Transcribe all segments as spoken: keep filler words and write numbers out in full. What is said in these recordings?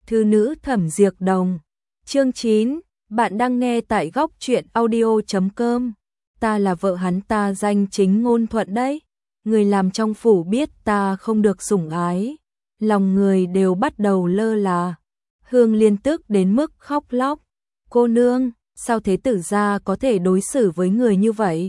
Thư nữ Thẩm Diệp Đồng. Chương chín, bạn đang nghe tại góc truyện audio chấm com. Ta là vợ hắn ta danh chính ngôn thuận đấy. Người làm trong phủ biết ta không được sủng ái, lòng người đều bắt đầu lơ là. Hương Liên tức đến mức khóc lóc. Cô nương, sao thế tử gia có thể đối xử với người như vậy?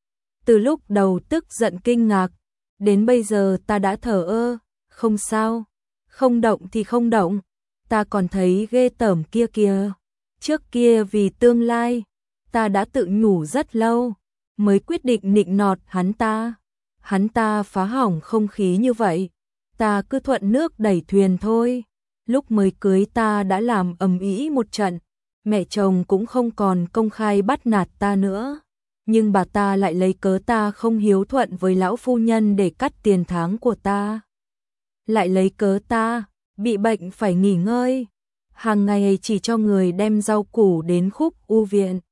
Từ lúc đầu tức giận kinh ngạc, đến bây giờ ta đã thờ ơ, không sao, không động thì không động, ta còn thấy ghê tởm kia kìa. Trước kia vì tương lai, ta đã tự nhủ rất lâu, mới quyết định nịnh nọt hắn ta. Hắn ta phá hỏng không khí như vậy, ta cứ thuận nước đẩy thuyền thôi. Lúc mới cưới ta đã làm ầm ĩ một trận, mẹ chồng cũng không còn công khai bắt nạt ta nữa. Nhưng bà ta lại lấy cớ ta không hiếu thuận với lão phu nhân để cắt tiền tháng của ta. Lại lấy cớ ta bị bệnh phải nghỉ ngơi, hàng ngày chỉ cho người đem rau củ đến Khúc U viện.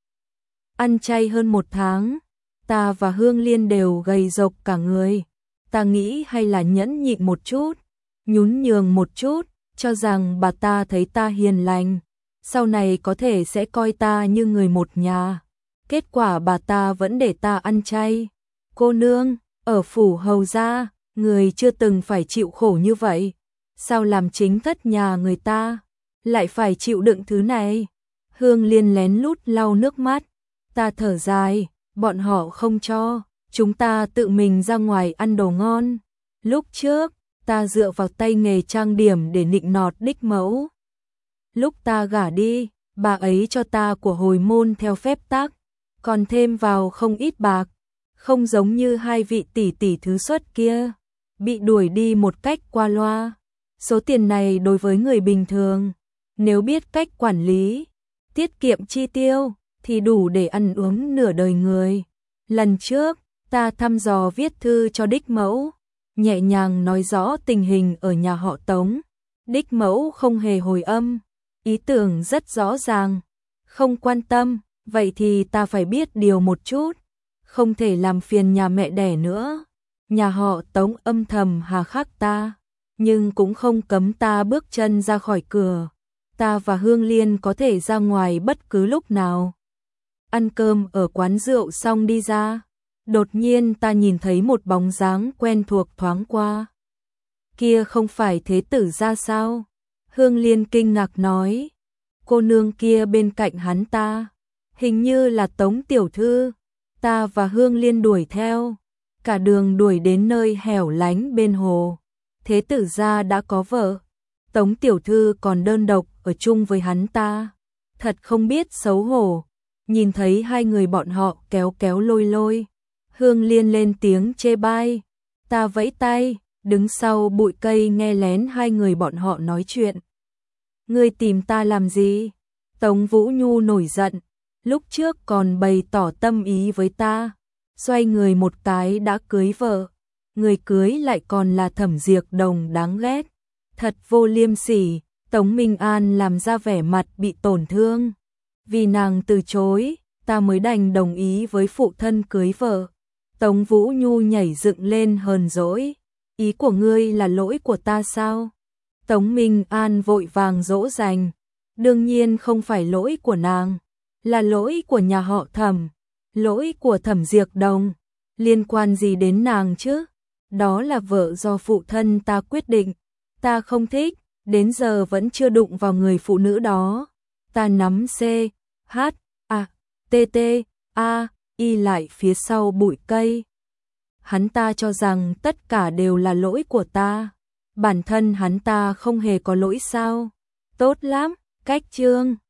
Ăn chay hơn một tháng, ta và Hương Liên đều gầy rộc cả người. Ta nghĩ hay là nhẫn nhịn một chút, nhún nhường một chút, cho rằng bà ta thấy ta hiền lành, sau này có thể sẽ coi ta như người một nhà. Kết quả bà ta vẫn để ta ăn chay. Cô nương, ở phủ hầu gia, người chưa từng phải chịu khổ như vậy. Sao làm chính thất nhà người ta lại phải chịu đựng thứ này? Hương Liên lén lút lau nước mắt. Ta thở dài, bọn họ không cho, chúng ta tự mình ra ngoài ăn đồ ngon. Lúc trước, ta dựa vào tay nghề trang điểm để nịnh nọt đích mẫu. Lúc ta gả đi, bà ấy cho ta của hồi môn theo phép tắc, còn thêm vào không ít bạc, không giống như hai vị tỷ tỷ thứ xuất kia, bị đuổi đi một cách qua loa. Số tiền này đối với người bình thường, nếu biết cách quản lý, tiết kiệm chi tiêu, thì đủ để ăn uống nửa đời người. Lần trước, ta thăm dò viết thư cho đích mẫu, nhẹ nhàng nói rõ tình hình ở nhà họ Tống. Đích mẫu không hề hồi âm, ý tưởng rất rõ ràng, không quan tâm. Vậy thì ta phải biết điều một chút, không thể làm phiền nhà mẹ đẻ nữa. Nhà họ Tống âm thầm hà khắc ta, nhưng cũng không cấm ta bước chân ra khỏi cửa. Ta và Hương Liên có thể ra ngoài bất cứ lúc nào. Ăn cơm ở quán rượu xong đi ra, đột nhiên ta nhìn thấy một bóng dáng quen thuộc thoáng qua. Kia không phải thế tử gia sao? Hương Liên kinh ngạc nói. Cô nương kia bên cạnh hắn ta, hình như là Tống tiểu thư. Ta và Hương Liên đuổi theo, cả đường đuổi đến nơi hẻo lánh bên hồ. Thế tử gia đã có vợ, Tống tiểu thư còn đơn độc ở chung với hắn ta. Thật không biết xấu hổ. Nhìn thấy hai người bọn họ kéo kéo lôi lôi, Hương Liên lên tiếng chê bai. Ta vẫy tay, đứng sau bụi cây nghe lén hai người bọn họ nói chuyện. Ngươi tìm ta làm gì? Tống Vũ Nhu nổi giận, lúc trước còn bày tỏ tâm ý với ta, xoay người một cái đã cưới vợ, người cưới lại còn là Thẩm Diệp Đồng đáng ghét, thật vô liêm sỉ. Tống Minh An làm ra vẻ mặt bị tổn thương, vì nàng từ chối, ta mới đành đồng ý với phụ thân cưới vợ. Tống Vũ Nhu nhảy dựng lên hờn dỗi, ý của ngươi là lỗi của ta sao? Tống Minh An vội vàng dỗ dành, đương nhiên không phải lỗi của nàng, là lỗi của nhà họ Thẩm, lỗi của Thẩm Diệp Đồng, liên quan gì đến nàng chứ? Đó là vợ do phụ thân ta quyết định, ta không thích, đến giờ vẫn chưa đụng vào người phụ nữ đó. Ta nắm C, H, A, T, T, A, Y lại phía sau bụi cây. Hắn ta cho rằng tất cả đều là lỗi của ta, bản thân hắn ta không hề có lỗi sao? Tốt lắm, cách chương.